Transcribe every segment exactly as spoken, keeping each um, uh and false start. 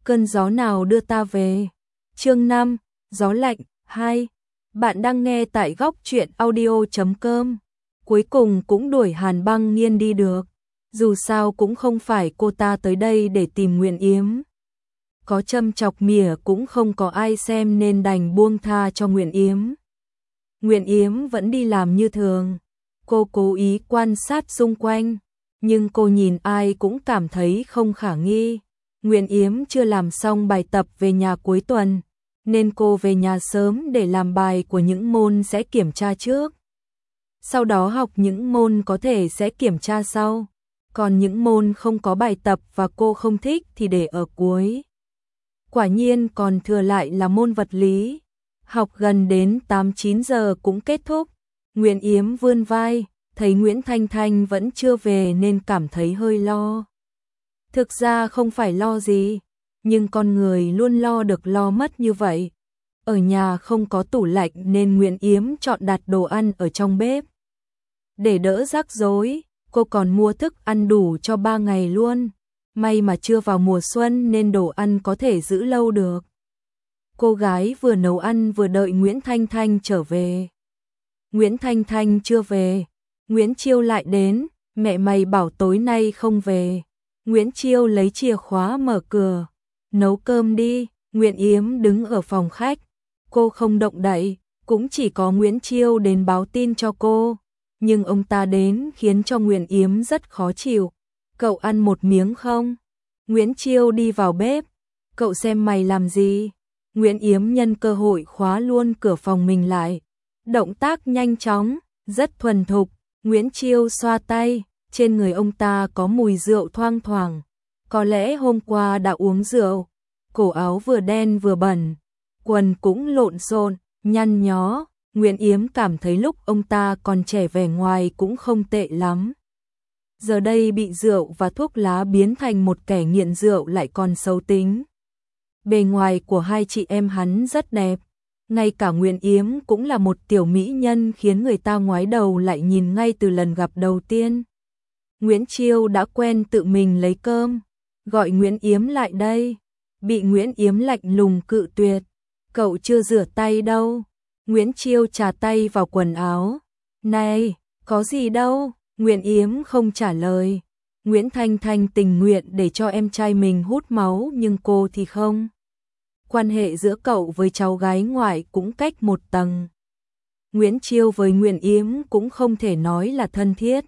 cơn gió nào đưa ta về. Chương năm, gió lạnh, hai. Bạn đang nghe tại góc truyện audio chấm com. Cuối cùng cũng đuổi Hàn Băng Nghiên đi được. Dù sao cũng không phải cô ta tới đây để tìm Nguyện Yếm. Có châm chọc mỉa cũng không có ai xem nên đành buông tha cho Nguyện Yếm. Nguyện Yếm vẫn đi làm như thường. Cô cố ý quan sát xung quanh, nhưng cô nhìn ai cũng cảm thấy không khả nghi. Nguyện Yếm chưa làm xong bài tập về nhà cuối tuần, nên cô về nhà sớm để làm bài của những môn sẽ kiểm tra trước. Sau đó học những môn có thể sẽ kiểm tra sau, còn những môn không có bài tập và cô không thích thì để ở cuối. Quả nhiên còn thừa lại là môn vật lý. Học gần đến tám chín giờ cũng kết thúc. Nguyện Yếm vươn vai, thấy Nguyễn Thanh Thanh vẫn chưa về nên cảm thấy hơi lo. Thực ra không phải lo gì, nhưng con người luôn lo được lo mất như vậy. Ở nhà không có tủ lạnh nên Nguyện Yếm chọn đặt đồ ăn ở trong bếp. Để đỡ rắc rối, cô còn mua thức ăn đủ cho ba ngày luôn. May mà chưa vào mùa xuân nên đồ ăn có thể giữ lâu được. Cô gái vừa nấu ăn vừa đợi Nguyễn Thanh Thanh trở về. Nguyễn Thanh Thanh chưa về, Nguyễn Chiêu lại đến, mẹ mày bảo tối nay không về. Nguyễn Chiêu lấy chìa khóa mở cửa, nấu cơm đi. Nguyện Yếm đứng ở phòng khách, cô không động đậy, cũng chỉ có Nguyễn Chiêu đến báo tin cho cô. Nhưng ông ta đến khiến cho Nguyện Yếm rất khó chịu. Cậu ăn một miếng không? Nguyễn Chiêu đi vào bếp, cậu xem mày làm gì? Nguyện Yếm nhân cơ hội khóa luôn cửa phòng mình lại. Động tác nhanh chóng, rất thuần thục. Nguyễn Chiêu xoa tay, trên người ông ta có mùi rượu thoang thoảng. Có lẽ hôm qua đã uống rượu. Cổ áo vừa đen vừa bẩn, quần cũng lộn xộn, nhăn nhó. Nguyện Yếm cảm thấy lúc ông ta còn trẻ vẻ ngoài cũng không tệ lắm. Giờ đây bị rượu và thuốc lá biến thành một kẻ nghiện rượu lại còn xấu tính. Bề ngoài của hai chị em hắn rất đẹp. Ngay cả Nguyện Yếm cũng là một tiểu mỹ nhân khiến người ta ngoái đầu lại nhìn ngay từ lần gặp đầu tiên. Nguyễn Chiêu đã quen tự mình lấy cơm, gọi Nguyễn Yếm lại đây. Bị Nguyễn Yếm lạnh lùng cự tuyệt. Cậu chưa rửa tay đâu. Nguyễn Chiêu chà tay vào quần áo. Này, có gì đâu. Nguyện Yếm không trả lời. Nguyễn Thanh Thanh tình nguyện để cho em trai mình hút máu nhưng cô thì không. Quan hệ giữa cậu với cháu gái ngoại cũng cách một tầng. Nguyễn Chiêu với Nguyện Yếm cũng không thể nói là thân thiết.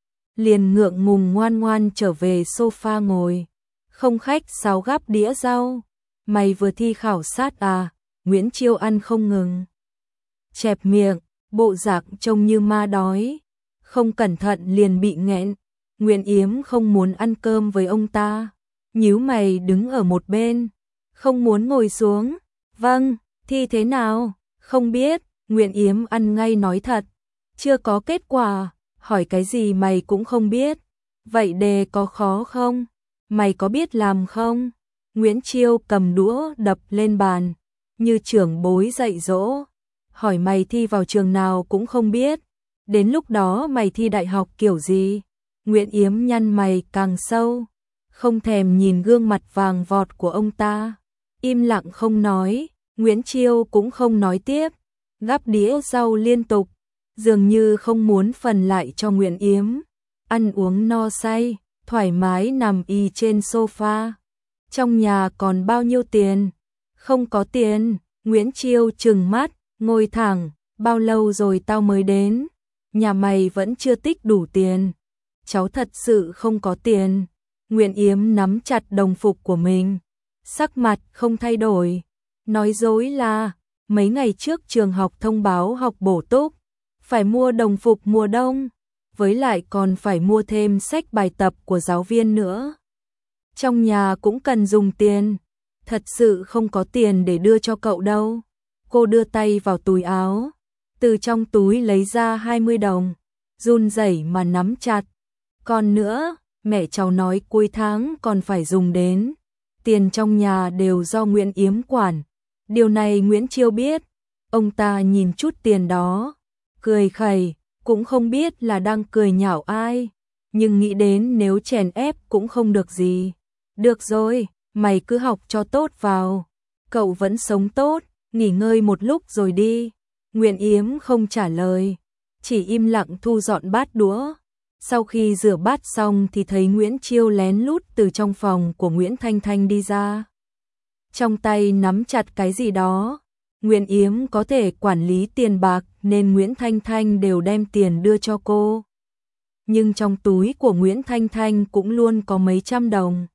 Liền ngượng ngùng ngoan ngoan trở về sofa ngồi. Không khách sáo gắp đĩa rau. Mày vừa thi khảo sát à? Nguyễn Chiêu ăn không ngừng. Chẹp miệng, bộ dạng trông như ma đói. Không cẩn thận liền bị nghẹn. Nguyện Yếm không muốn ăn cơm với ông ta. Nhíu mày đứng ở một bên. Không muốn ngồi xuống. Vâng, thi thế nào? Không biết. Nguyện Yếm ăn ngay nói thật. Chưa có kết quả. Hỏi cái gì mày cũng không biết. Vậy đề có khó không? Mày có biết làm không? Nguyễn Chiêu cầm đũa đập lên bàn, như trưởng bối dạy dỗ. Hỏi mày thi vào trường nào cũng không biết. Đến lúc đó mày thi đại học kiểu gì? Nguyện Yếm nhăn mày càng sâu, không thèm nhìn gương mặt vàng vọt của ông ta. Im lặng không nói. Nguyễn Chiêu cũng không nói tiếp, gắp đĩa rau liên tục, dường như không muốn phần lại cho Nguyện Yếm. Ăn uống no say, thoải mái nằm y trên sofa. Trong nhà còn bao nhiêu tiền? Không có tiền. Nguyễn Chiêu trừng mắt, ngồi thẳng. Bao lâu rồi tao mới đến? Nhà mày vẫn chưa tích đủ tiền. Cháu thật sự không có tiền. Nguyện Yếm nắm chặt đồng phục của mình, sắc mặt không thay đổi. Nói dối là mấy ngày trước trường học thông báo học bổ túc, phải mua đồng phục mùa đông, với lại còn phải mua thêm sách bài tập của giáo viên nữa. Trong nhà cũng cần dùng tiền, thật sự không có tiền để đưa cho cậu đâu. Cô đưa tay vào túi áo, từ trong túi lấy ra hai mươi đồng, run rẩy mà nắm chặt. Còn nữa, mẹ cháu nói cuối tháng còn phải dùng đến. Tiền trong nhà đều do Nguyễn Yếm quản. Điều này Nguyễn Chiêu biết. Ông ta nhìn chút tiền đó, cười khẩy, cũng không biết là đang cười nhạo ai, nhưng nghĩ đến nếu chèn ép cũng không được gì. Được rồi, mày cứ học cho tốt vào, cậu vẫn sống tốt, nghỉ ngơi một lúc rồi đi. Nguyễn Yếm không trả lời, chỉ im lặng thu dọn bát đũa. Sau khi rửa bát xong thì thấy Nguyễn Chiêu lén lút từ trong phòng của Nguyễn Thanh Thanh đi ra. Trong tay nắm chặt cái gì đó. Nguyễn Yếm có thể quản lý tiền bạc nên Nguyễn Thanh Thanh đều đem tiền đưa cho cô. Nhưng trong túi của Nguyễn Thanh Thanh cũng luôn có mấy trăm đồng.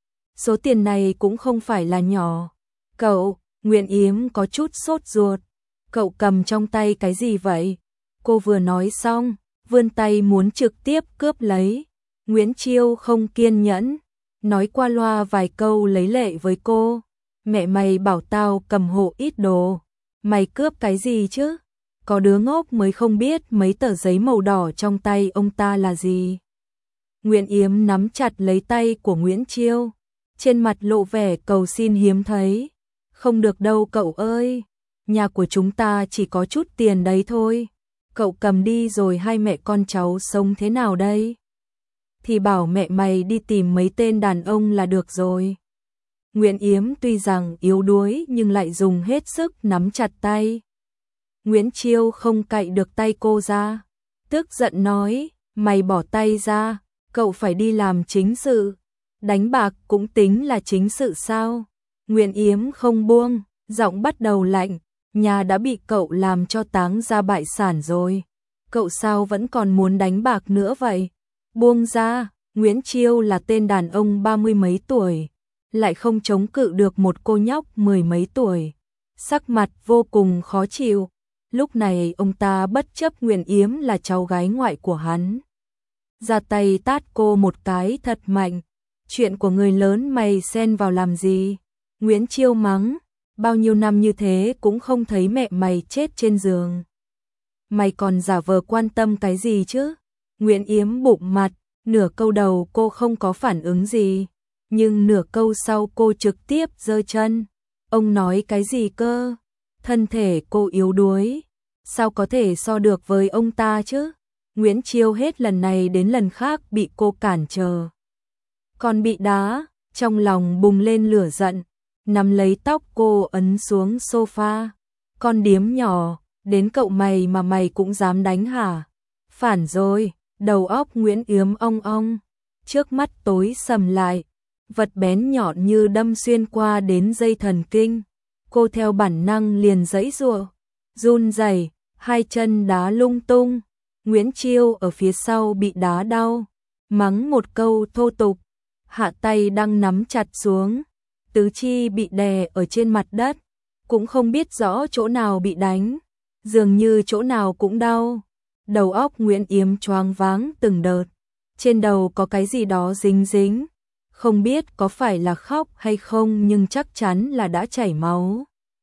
Số tiền này cũng không phải là nhỏ. Cậu, Nguyễn Yếm có chút sốt ruột. Cậu cầm trong tay cái gì vậy? Cô vừa nói xong, vươn tay muốn trực tiếp cướp lấy. Nguyễn Chiêu không kiên nhẫn, nói qua loa vài câu lấy lệ với cô. Mẹ mày bảo tao cầm hộ ít đồ. Mày cướp cái gì chứ? Có đứa ngốc mới không biết mấy tờ giấy màu đỏ trong tay ông ta là gì. Nguyễn Yếm nắm chặt lấy tay của Nguyễn Chiêu, trên mặt lộ vẻ cầu xin hiếm thấy. Không được đâu cậu ơi, nhà của chúng ta chỉ có chút tiền đấy thôi. Cậu cầm đi rồi hai mẹ con cháu sống thế nào đây? Thì bảo mẹ mày đi tìm mấy tên đàn ông là được rồi. Nguyễn Yếm tuy rằng yếu đuối nhưng lại dùng hết sức nắm chặt tay. Nguyễn Chiêu không cạy được tay cô ra, tức giận nói, mày bỏ tay ra, cậu phải đi làm chính sự. Đánh bạc cũng tính là chính sự sao? Nguyễn Yếm không buông, giọng bắt đầu lạnh, nhà đã bị cậu làm cho táng ra bại sản rồi. Cậu sao vẫn còn muốn đánh bạc nữa vậy? Buông ra, Nguyễn Chiêu là tên đàn ông ba mươi mấy tuổi, lại không chống cự được một cô nhóc mười mấy tuổi. Sắc mặt vô cùng khó chịu. Lúc này ông ta bất chấp Nguyễn Yếm là cháu gái ngoại của hắn, ra tay tát cô một cái thật mạnh. Chuyện của người lớn mày xen vào làm gì? Nguyễn Chiêu mắng, bao nhiêu năm như thế cũng không thấy mẹ mày chết trên giường. Mày còn giả vờ quan tâm cái gì chứ? Nguyễn Yếm bụng mặt, nửa câu đầu cô không có phản ứng gì, nhưng nửa câu sau cô trực tiếp giơ chân. Ông nói cái gì cơ? Thân thể cô yếu đuối, sao có thể so được với ông ta chứ? Nguyễn Chiêu hết lần này đến lần khác bị cô cản trở, còn bị đá, trong lòng bùng lên lửa giận, nắm lấy tóc cô ấn xuống sofa. Con điếm nhỏ, đến cậu mày mà mày cũng dám đánh hả? Phản rồi, đầu óc Nguyễn Yếm ong ong, trước mắt tối sầm lại, vật bén nhọn như đâm xuyên qua đến dây thần kinh. Cô theo bản năng liền giãy giụa, run rẩy, hai chân đá lung tung. Nguyễn Chiêu ở phía sau bị đá đau, mắng một câu thô tục, hạ tay đang nắm chặt xuống, tứ chi bị đè ở trên mặt đất, cũng không biết rõ chỗ nào bị đánh, dường như chỗ nào cũng đau. Đầu óc Nguyễn Yếm choáng váng từng đợt, trên đầu có cái gì đó dính dính, không biết có phải là khóc hay không nhưng chắc chắn là đã chảy máu.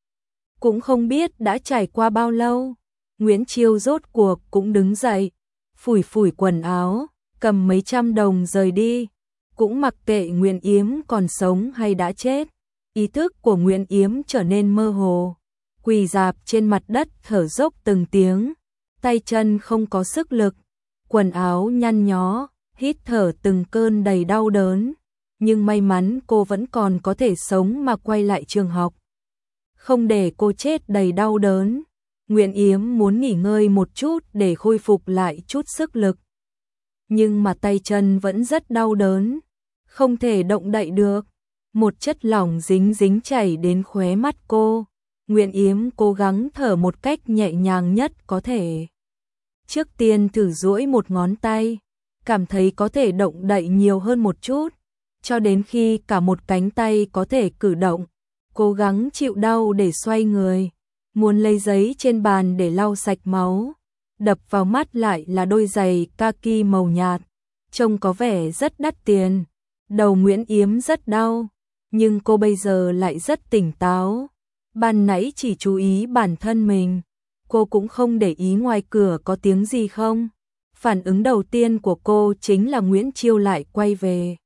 Cũng không biết đã trải qua bao lâu, Nguyễn Chiêu rốt cuộc cũng đứng dậy, phủi phủi quần áo, cầm mấy trăm đồng rời đi, cũng mặc kệ Nguyễn Yếm còn sống hay đã chết. Ý thức của Nguyễn Yếm trở nên mơ hồ, quỳ rạp trên mặt đất thở dốc từng tiếng, tay chân không có sức lực, quần áo nhăn nhó, hít thở từng cơn đầy đau đớn, nhưng may mắn cô vẫn còn có thể sống mà quay lại trường học, không để cô chết đầy đau đớn. Nguyễn Yếm muốn nghỉ ngơi một chút để khôi phục lại chút sức lực, nhưng mà tay chân vẫn rất đau đớn, không thể động đậy được. Một chất lỏng dính dính chảy đến khóe mắt cô. Nguyễn Yếm cố gắng thở một cách nhẹ nhàng nhất có thể. Trước tiên thử duỗi một ngón tay, cảm thấy có thể động đậy nhiều hơn một chút, cho đến khi cả một cánh tay có thể cử động. Cố gắng chịu đau để xoay người, muốn lấy giấy trên bàn để lau sạch máu. Đập vào mắt lại là đôi giày kaki màu nhạt, trông có vẻ rất đắt tiền. Đầu Nguyễn Yếm rất đau, nhưng cô bây giờ lại rất tỉnh táo. Ban nãy chỉ chú ý bản thân mình, cô cũng không để ý ngoài cửa có tiếng gì không. Phản ứng đầu tiên của cô chính là Nguyễn Chiêu lại quay về.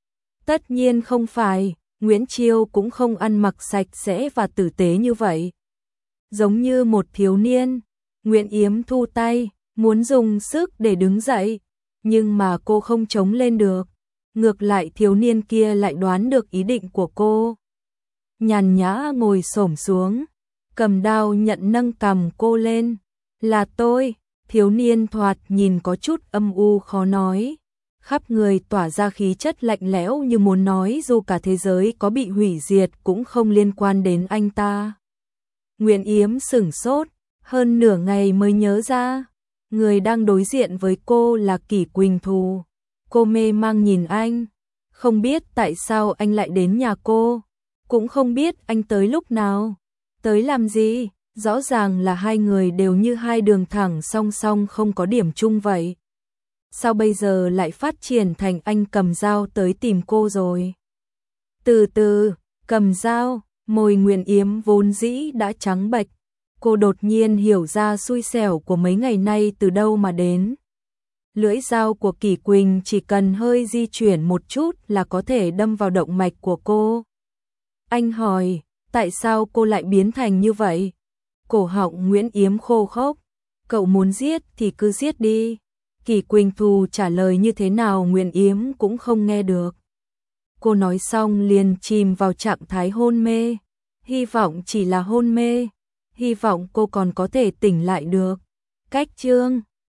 Tất nhiên không phải, Nguyễn Chiêu cũng không ăn mặc sạch sẽ và tử tế như vậy. Giống như một thiếu niên, Nguyễn Yếm thu tay, muốn dùng sức để đứng dậy, nhưng mà cô không chống lên được. Ngược lại thiếu niên kia lại đoán được ý định của cô. Nhàn nhã ngồi xổm xuống, cầm đao nhận nâng cằm cô lên. Là tôi, thiếu niên thoạt nhìn có chút âm u khó nói. Khắp người tỏa ra khí chất lạnh lẽo như muốn nói dù cả thế giới có bị hủy diệt cũng không liên quan đến anh ta. Nguyễn Yếm sửng sốt, hơn nửa ngày mới nhớ ra. Người đang đối diện với cô là Kỷ Quỳnh Thù. Cô mê mang nhìn anh, không biết tại sao anh lại đến nhà cô, cũng không biết anh tới lúc nào, tới làm gì, rõ ràng là hai người đều như hai đường thẳng song song không có điểm chung vậy. Sao bây giờ lại phát triển thành anh cầm dao tới tìm cô rồi? Từ từ, cầm dao, môi Nguyễn Yếm vốn dĩ đã trắng bệch, cô đột nhiên hiểu ra xui xẻo của mấy ngày nay từ đâu mà đến. Lưỡi dao của Kỷ Quỳnh chỉ cần hơi di chuyển một chút là có thể đâm vào động mạch của cô. Anh hỏi, tại sao cô lại biến thành như vậy? Cổ họng Nguyễn Yếm khô khốc, cậu muốn giết thì cứ giết đi. Kỷ Quỳnh Thù trả lời như thế nào Nguyễn Yếm cũng không nghe được. Cô nói xong liền chìm vào trạng thái hôn mê. Hy vọng chỉ là hôn mê, hy vọng cô còn có thể tỉnh lại được. Cách chương